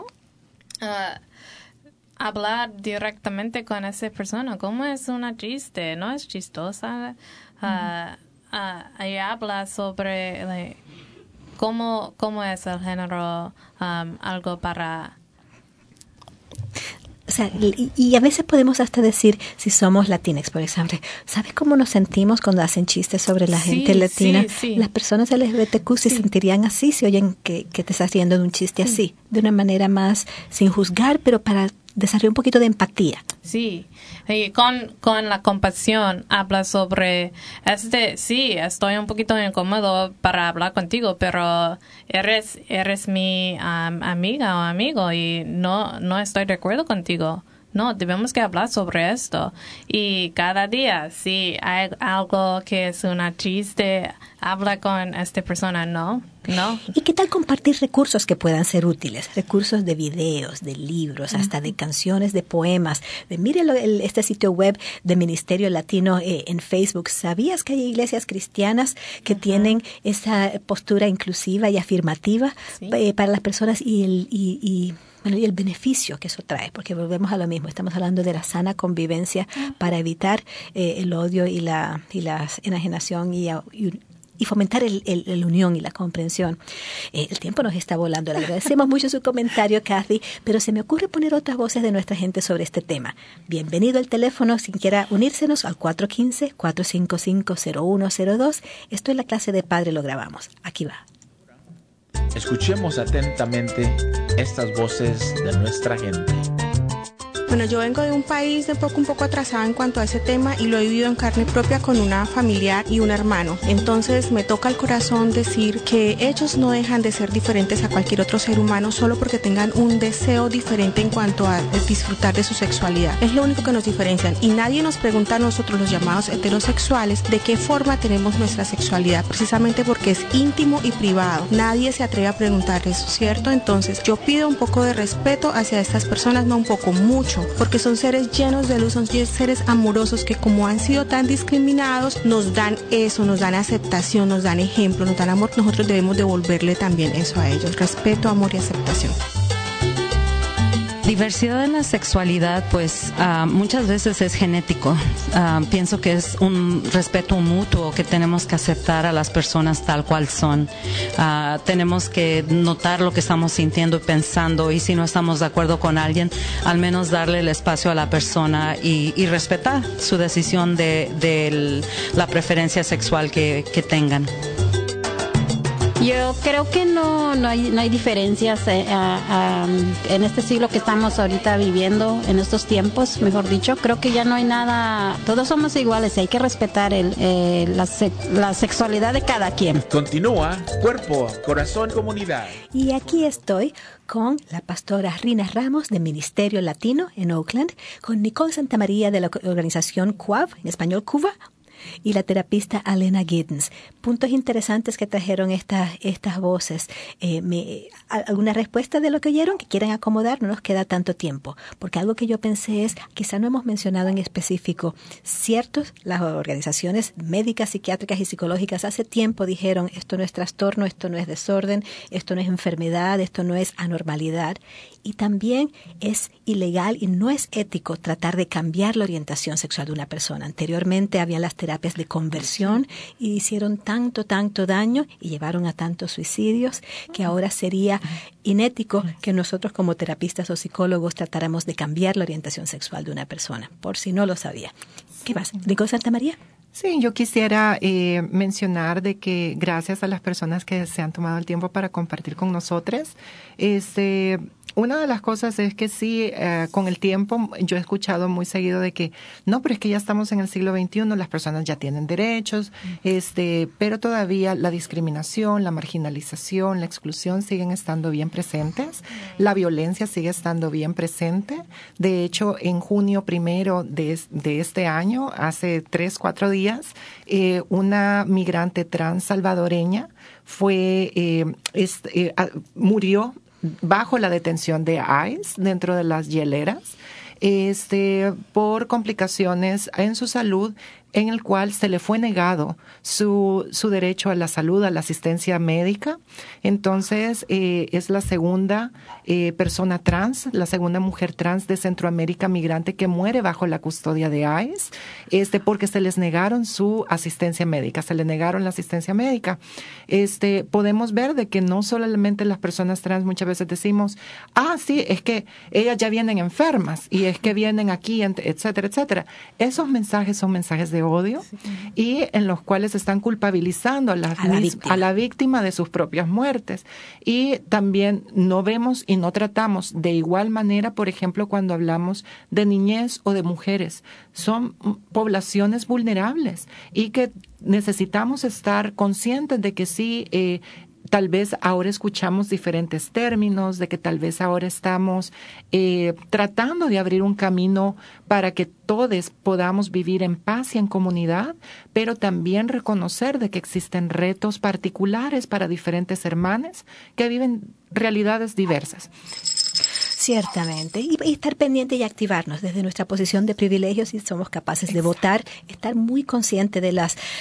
Hablar directamente con esa persona, ¿cómo es una chiste? ¿No es chistosa? Ella habla sobre cómo es el género, algo para... O sea, y a veces podemos hasta decir, si somos latinex, por ejemplo, ¿sabes cómo nos sentimos cuando hacen chistes sobre la gente latina? Sí. Las personas LGBTQ se sentirían así si oyen que te estás riendo de un chiste así, de una manera más sin juzgar, pero para desarrollar un poquito de empatía. Sí, y con la compasión habla sobre, estoy un poquito incómodo para hablar contigo, pero eres mi amiga o amigo y no estoy de acuerdo contigo. No, debemos que hablar sobre esto. Y cada día, si hay algo que es una chiste, habla con esta persona, ¿no? ¿Y qué tal compartir recursos que puedan ser útiles? Recursos de videos, de libros, hasta de canciones, de poemas. Mire este sitio web de Ministerio Latino en Facebook. ¿Sabías que hay iglesias cristianas que tienen esa postura inclusiva y afirmativa para las personas y el beneficio que eso trae? Porque volvemos a lo mismo. Estamos hablando de la sana convivencia para evitar el odio y la enajenación y fomentar la unión y la comprensión. El tiempo nos está volando. Le agradecemos mucho su comentario, Kathy, pero se me ocurre poner otras voces de nuestra gente sobre este tema. Bienvenido al teléfono, si quiera unírsenos al 415-455-0102. Esto es la clase de padre, lo grabamos. Aquí va. Escuchemos atentamente estas voces de nuestra gente. Bueno, yo vengo de un país un poco atrasado en cuanto a ese tema y lo he vivido en carne propia con una familiar y un hermano. Entonces me toca el corazón decir que ellos no dejan de ser diferentes a cualquier otro ser humano solo porque tengan un deseo diferente en cuanto a disfrutar de su sexualidad. Es lo único que nos diferencian y nadie nos pregunta a nosotros, los llamados heterosexuales, de qué forma tenemos nuestra sexualidad, precisamente porque es íntimo y privado. Nadie se atreve a preguntar eso, ¿cierto? Entonces yo pido un poco de respeto hacia estas personas, no un poco, mucho, porque son seres llenos de luz, son seres amorosos que como han sido tan discriminados, nos dan eso, nos dan aceptación, nos dan ejemplo, nos dan amor. Nosotros debemos devolverle también eso a ellos, respeto, amor y aceptación. Diversidad en la sexualidad, pues muchas veces es genético. Pienso que es un respeto mutuo que tenemos que aceptar a las personas tal cual son. Tenemos que notar lo que estamos sintiendo y pensando, y si no estamos de acuerdo con alguien, al menos darle el espacio a la persona y respetar su decisión de la preferencia sexual que tengan. Yo creo que no hay diferencias en este siglo que estamos ahorita viviendo, en estos tiempos, mejor dicho. Creo que ya no hay nada, todos somos iguales y hay que respetar la sexualidad de cada quien. Continúa Cuerpo, Corazón, Comunidad. Y aquí estoy con la pastora Rina Ramos de Ministerio Latino en Oakland, con Nicole Santamaría de la organización CUAV, en español Cuba, y la terapista Alena Giddens. Puntos interesantes que trajeron estas voces. ¿Alguna respuesta de lo que oyeron que quieran acomodar? No nos queda tanto tiempo, porque algo que yo pensé es, quizá no hemos mencionado en específico, las organizaciones médicas, psiquiátricas y psicológicas hace tiempo dijeron, esto no es trastorno, esto no es desorden, esto no es enfermedad, esto no es anormalidad. Y también es ilegal y no es ético tratar de cambiar la orientación sexual de una persona. Anteriormente había las terapias de conversión y hicieron tanto daño y llevaron a tantos suicidios que ahora sería inético que nosotros como terapistas o psicólogos tratáramos de cambiar la orientación sexual de una persona, por si no lo sabía. ¿Qué más? ¿Rico Santa María? Sí, yo quisiera mencionar de que gracias a las personas que se han tomado el tiempo para compartir con nosotros, una de las cosas es que sí, con el tiempo yo he escuchado muy seguido de que no, pero es que ya estamos en el siglo XXI, las personas ya tienen derechos, pero todavía la discriminación, la marginalización, la exclusión siguen estando bien presentes, la violencia sigue estando bien presente. De hecho, en junio 1 de este año, hace 3-4 días, una migrante trans salvadoreña murió bajo la detención de ICE dentro de las hieleras, por complicaciones en su salud, en el cual se le fue negado su derecho a la salud, a la asistencia médica. Entonces, es la segunda persona trans, la segunda mujer trans de Centroamérica migrante que muere bajo la custodia de ICE, porque se les negaron su asistencia médica, se le negaron la asistencia médica. Podemos ver de que no solamente las personas trans muchas veces decimos, sí, es que ellas ya vienen enfermas y es que vienen aquí, etcétera, etcétera. Esos mensajes son mensajes de odio y en los cuales están culpabilizando a la víctima de sus propias muertes. Y también no vemos y no tratamos de igual manera, por ejemplo, cuando hablamos de niñez o de mujeres. Son poblaciones vulnerables y que necesitamos estar conscientes de que sí, tal vez ahora escuchamos diferentes términos, de que tal vez ahora estamos tratando de abrir un camino para que todos podamos vivir en paz y en comunidad, pero también reconocer de que existen retos particulares para diferentes hermanos que viven realidades diversas. Ciertamente, y estar pendiente y activarnos desde nuestra posición de privilegio si somos capaces de votar, estar muy consciente de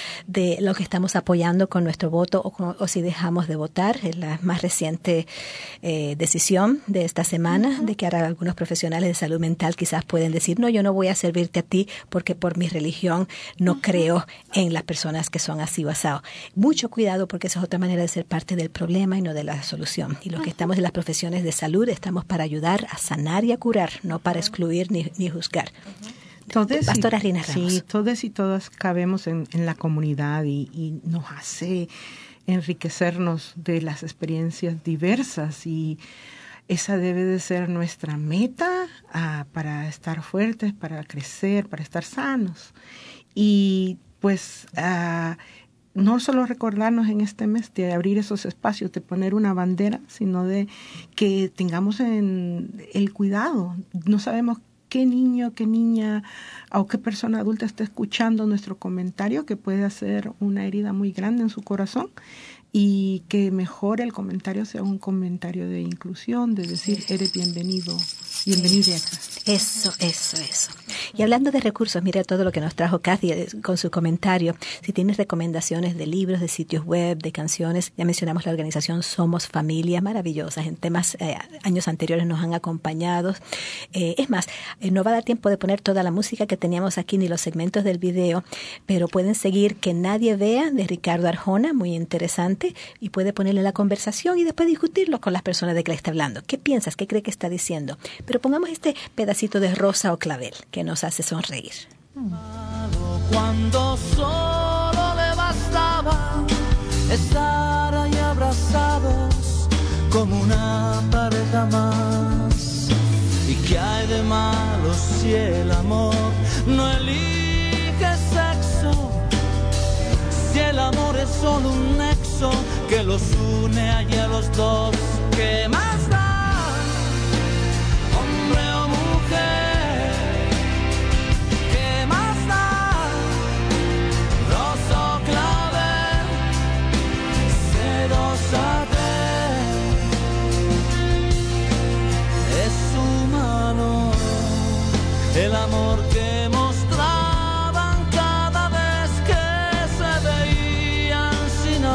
lo que estamos apoyando con nuestro voto o si dejamos de votar. Es la más reciente decisión de esta semana, de que ahora algunos profesionales de salud mental quizás pueden decir, no, yo no voy a servirte a ti porque por mi religión no creo en las personas que son así basados. Mucho cuidado porque esa es otra manera de ser parte del problema y no de la solución. Y los que estamos en las profesiones de salud estamos para ayudar a sanar y a curar, no para excluir ni juzgar. Pastora Rina Ramos. Sí, todos y todas cabemos en la comunidad y nos hace enriquecernos de las experiencias diversas y esa debe de ser nuestra meta para estar fuertes, para crecer, para estar sanos. Y pues no solo recordarnos en este mes de abrir esos espacios, de poner una bandera, sino de que tengamos el cuidado. No sabemos qué niño, qué niña o qué persona adulta está escuchando nuestro comentario, que puede hacer una herida muy grande en su corazón, y que mejor el comentario sea un comentario de inclusión, de decir, eres bienvenido, bienvenida acá. Eso. Y hablando de recursos, mira todo lo que nos trajo Kathy con su comentario. Si tienes recomendaciones de libros, de sitios web, de canciones, ya mencionamos la organización Somos Familia, maravillosas, en temas años anteriores nos han acompañado. Es más, no va a dar tiempo de poner toda la música que teníamos aquí ni los segmentos del video, pero pueden seguir Que Nadie Vea de Ricardo Arjona, muy interesante, y puede ponerle la conversación y después discutirlo con las personas de que le está hablando. ¿Qué piensas? ¿Qué cree que está diciendo? Pero pongamos este pedacito de Rosa o Clavel que nos hace sonreír. Cuando solo le bastaba estar ahí abrazados como una pareja más. ¿Y qué hay de malo si el amor no elige sexo? Si el amor es solo un nexo que los une allí a los dos, ¿qué más da? Hombre o mujer, ¿qué más da?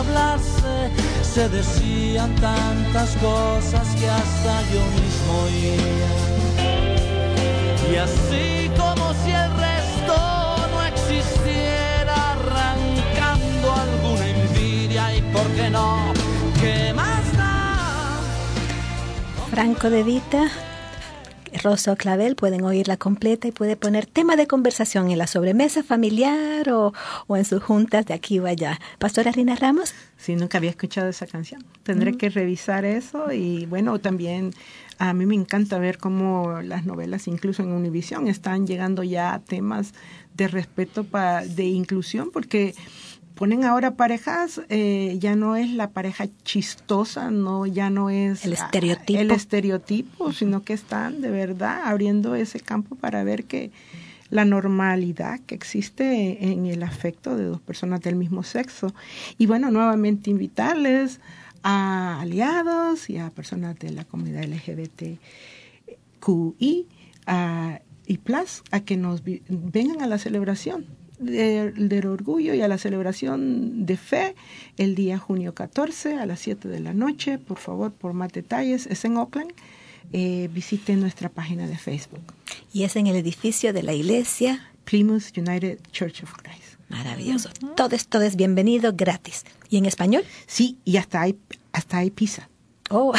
hablarse, se decían tantas cosas que hasta yo mismo oía. Y así como si el resto no existiera, arrancando alguna envidia, y por qué no, ¿qué más da? Franco De Vita, Rosa Clavel, pueden oírla completa y puede poner tema de conversación en la sobremesa familiar o en sus juntas de aquí o allá. Pastora Rina Ramos. Sí, nunca había escuchado esa canción. Tendré que revisar eso y bueno, también a mí me encanta ver cómo las novelas, incluso en Univisión, están llegando ya a temas de respeto, de inclusión, porque ponen ahora parejas, ya no es la pareja chistosa, no, ya no es el estereotipo, sino que están de verdad abriendo ese campo para ver que la normalidad que existe en el afecto de dos personas del mismo sexo. Y bueno, nuevamente invitarles a aliados y a personas de la comunidad LGBTQI y plus a que nos vengan a la celebración del orgullo y a la celebración de fe el día junio 14 a las 7 de la noche. Por favor, por más detalles, es en Oakland. Visiten nuestra página de Facebook. Y es en el edificio de la iglesia Plymouth United Church of Christ. Maravilloso. Todos bienvenidos, gratis. ¿Y en español? Sí, y hasta hay pizza. Oh.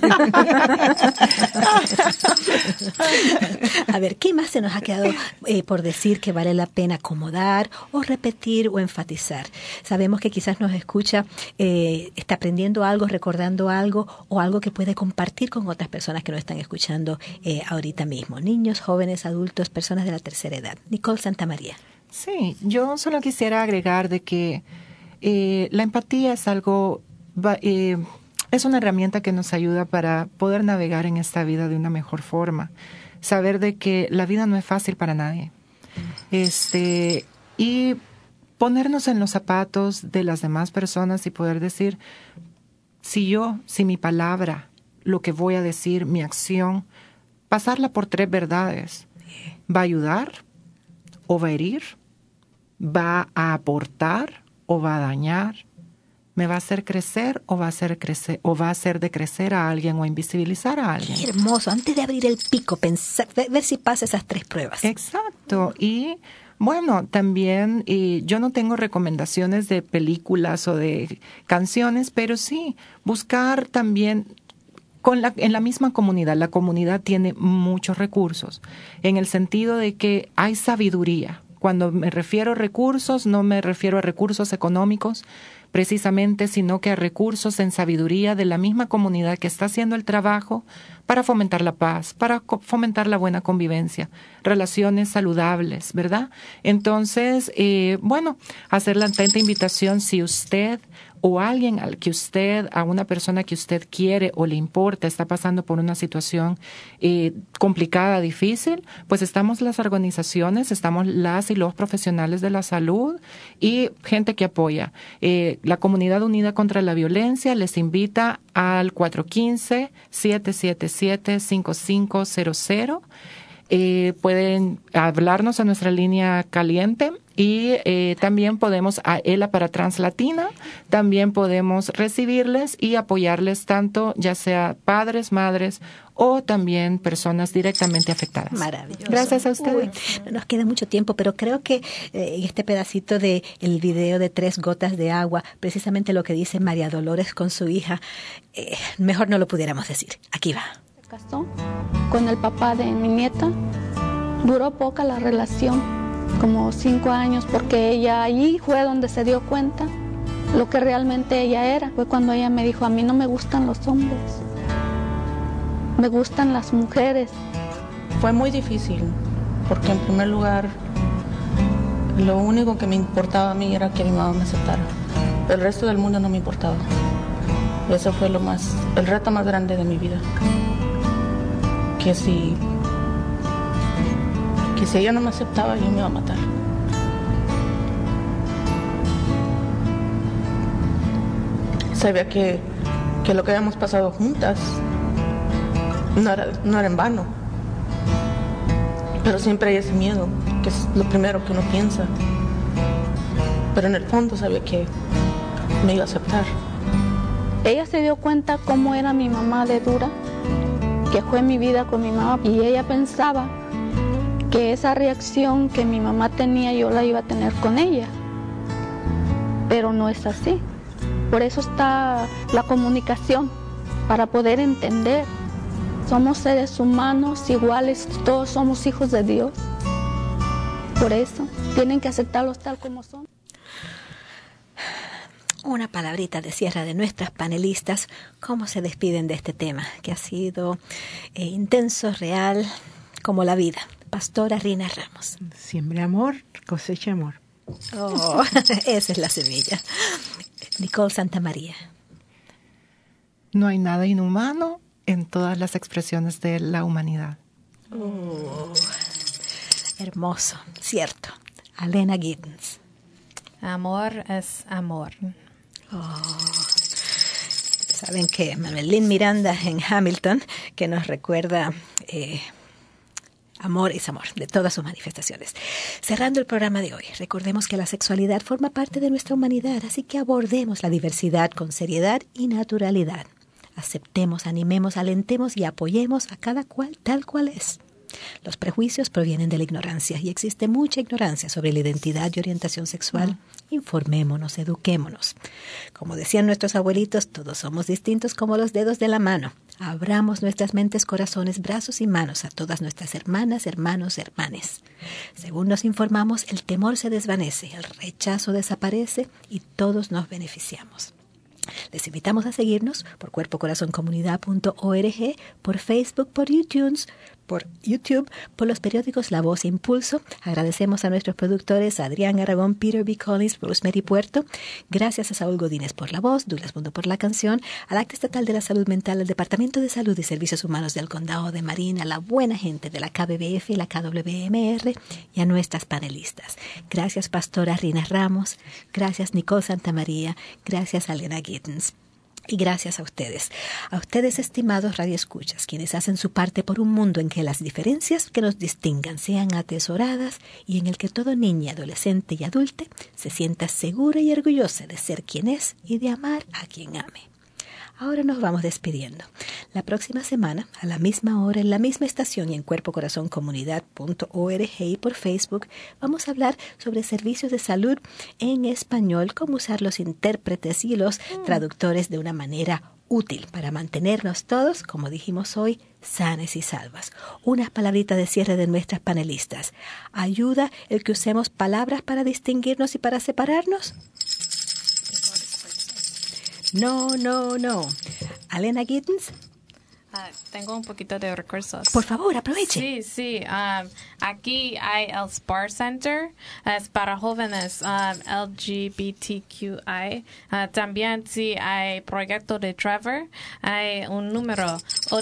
A ver, ¿qué más se nos ha quedado por decir que vale la pena acomodar o repetir o enfatizar? Sabemos que quizás nos escucha, está aprendiendo algo, recordando algo o algo que puede compartir con otras personas que nos están escuchando ahorita mismo. Niños, jóvenes, adultos, personas de la tercera edad. Nicole Santamaría. Sí, yo solo quisiera agregar de que la empatía es algo... es una herramienta que nos ayuda para poder navegar en esta vida de una mejor forma. Saber de que la vida no es fácil para nadie. Y ponernos en los zapatos de las demás personas y poder decir, si mi palabra, lo que voy a decir, mi acción, pasarla por 3 verdades, ¿va a ayudar o va a herir? ¿Va a aportar o va a dañar? ¿Me va a hacer crecer o va a hacer decrecer a alguien o invisibilizar a alguien? Qué hermoso. Antes de abrir el pico, pensar, ver si pasa esas 3 pruebas. Exacto. Y bueno, también yo no tengo recomendaciones de películas o de canciones, pero sí buscar también en la misma comunidad. La comunidad tiene muchos recursos, en el sentido de que hay sabiduría. Cuando me refiero a recursos, no me refiero a recursos económicos, precisamente, sino que a recursos en sabiduría de la misma comunidad que está haciendo el trabajo para fomentar la paz, para fomentar la buena convivencia, relaciones saludables, ¿verdad? Entonces, hacer la atenta invitación, si usted o alguien a una persona que usted quiere o le importa, está pasando por una situación complicada, difícil, pues estamos las organizaciones, estamos las y los profesionales de la salud y gente que apoya. La Comunidad Unida contra la Violencia les invita al 415-777-5500. Pueden hablarnos a nuestra línea caliente y también podemos a ELA para Translatina, también podemos recibirles y apoyarles tanto ya sea padres, madres o también personas directamente afectadas. Maravilloso. Gracias a ustedes. No nos queda mucho tiempo, pero creo que en este pedacito de el video de 3 gotas de agua, precisamente lo que dice María Dolores con su hija, mejor no lo pudiéramos decir. Aquí va. Se casó con el papá de mi nieta. Duró poca la relación, como 5 años, porque ella allí fue donde se dio cuenta lo que realmente ella era. Fue cuando ella me dijo, a mí no me gustan los hombres, me gustan las mujeres. Fue muy difícil, porque en primer lugar, lo único que me importaba a mí era que mi mamá me aceptara. El resto del mundo no me importaba. Eso fue el reto más grande de mi vida. Que si ella no me aceptaba, yo me iba a matar. Sabía que lo que habíamos pasado juntas no era en vano. Pero siempre hay ese miedo, que es lo primero que uno piensa. Pero en el fondo sabía que me iba a aceptar. Ella se dio cuenta cómo era mi mamá de dura, que fue mi vida con mi mamá, y ella pensaba que esa reacción que mi mamá tenía yo la iba a tener con ella, pero no es así. Por eso está la comunicación, para poder entender. Somos seres humanos iguales, todos somos hijos de Dios. Por eso tienen que aceptarlos tal como son. Una palabrita de cierre de nuestras panelistas, cómo se despiden de este tema, que ha sido intenso, real, como la vida. Pastora Rina Ramos. Siembre amor, cosecha amor. Oh, esa es la semilla. Nicole Santamaría. No hay nada inhumano en todas las expresiones de la humanidad. Hermoso, cierto. Alena Giddens. Amor es amor. Saben que Manuel Lin Miranda en Hamilton, que nos recuerda amor es amor, de todas sus manifestaciones. Cerrando el programa de hoy, recordemos que la sexualidad forma parte de nuestra humanidad, así que abordemos la diversidad con seriedad y naturalidad. Aceptemos, animemos, alentemos y apoyemos a cada cual tal cual es. Los prejuicios provienen de la ignorancia y existe mucha ignorancia sobre la identidad y orientación sexual. Informémonos, eduquémonos. Como decían nuestros abuelitos, todos somos distintos como los dedos de la mano. Abramos nuestras mentes, corazones, brazos y manos a todas nuestras hermanas, hermanos, hermanes. Según nos informamos, el temor se desvanece, el rechazo desaparece y todos nos beneficiamos. Les invitamos a seguirnos por cuerpocorazoncomunidad.org, por Facebook, por YouTube, por los periódicos La Voz e Impulso. Agradecemos a nuestros productores Adrián Aragón, Peter B. Collins, Rosemary Puerto. Gracias a Saúl Godínez por la voz, Douglas Mundo por la canción, al Acta Estatal de la Salud Mental, al Departamento de Salud y Servicios Humanos del Condado de Marin, a la buena gente de la KBBF y la KWMR y a nuestras panelistas. Gracias, Pastora Rina Ramos. Gracias, Nicole Santamaría. Gracias, Alena Giddens. Y gracias a ustedes, estimados radioescuchas, quienes hacen su parte por un mundo en que las diferencias que nos distingan sean atesoradas y en el que todo niña, adolescente y adulte se sienta segura y orgullosa de ser quien es y de amar a quien ame. Ahora nos vamos despidiendo. La próxima semana, a la misma hora, en la misma estación y en cuerpocorazoncomunidad.org y por Facebook, vamos a hablar sobre servicios de salud en español, cómo usar los intérpretes y los traductores de una manera útil para mantenernos todos, como dijimos hoy, sanes y salvas. Unas palabritas de cierre de nuestras panelistas. ¿Ayuda el que usemos palabras para distinguirnos y para separarnos? No. Alena Giddens. Tengo un poquito de recursos. Por favor, aproveche. Sí. Aquí hay el Spar Center. Es para jóvenes LGBTQI. También sí hay proyecto de Trevor. Hay un número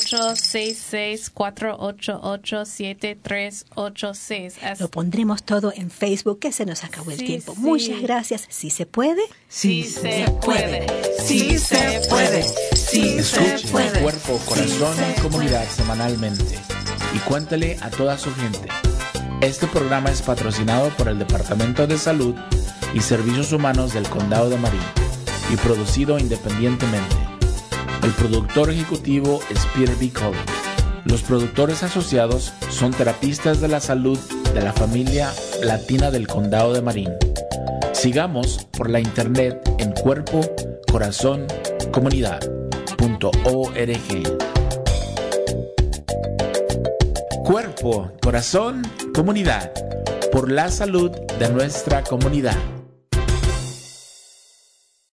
866-488-7386. Lo pondremos todo en Facebook, que se nos acabó el tiempo. Sí. Muchas gracias. ¿Sí se puede? Sí se puede. Sí se puede. Sí se puede. Cuerpo, Corazón y Comunidad semanalmente. Y cuéntale a toda su gente. Este programa es patrocinado por el Departamento de Salud y Servicios Humanos del Condado de Marin y producido independientemente. El productor ejecutivo es Peter B. Collins. Los productores asociados son terapistas de la salud de la familia latina del Condado de Marin. Sigamos por la internet en Cuerpo, Corazón, Comunidad.org. Cuerpo, Corazón, Comunidad, por la salud de nuestra comunidad.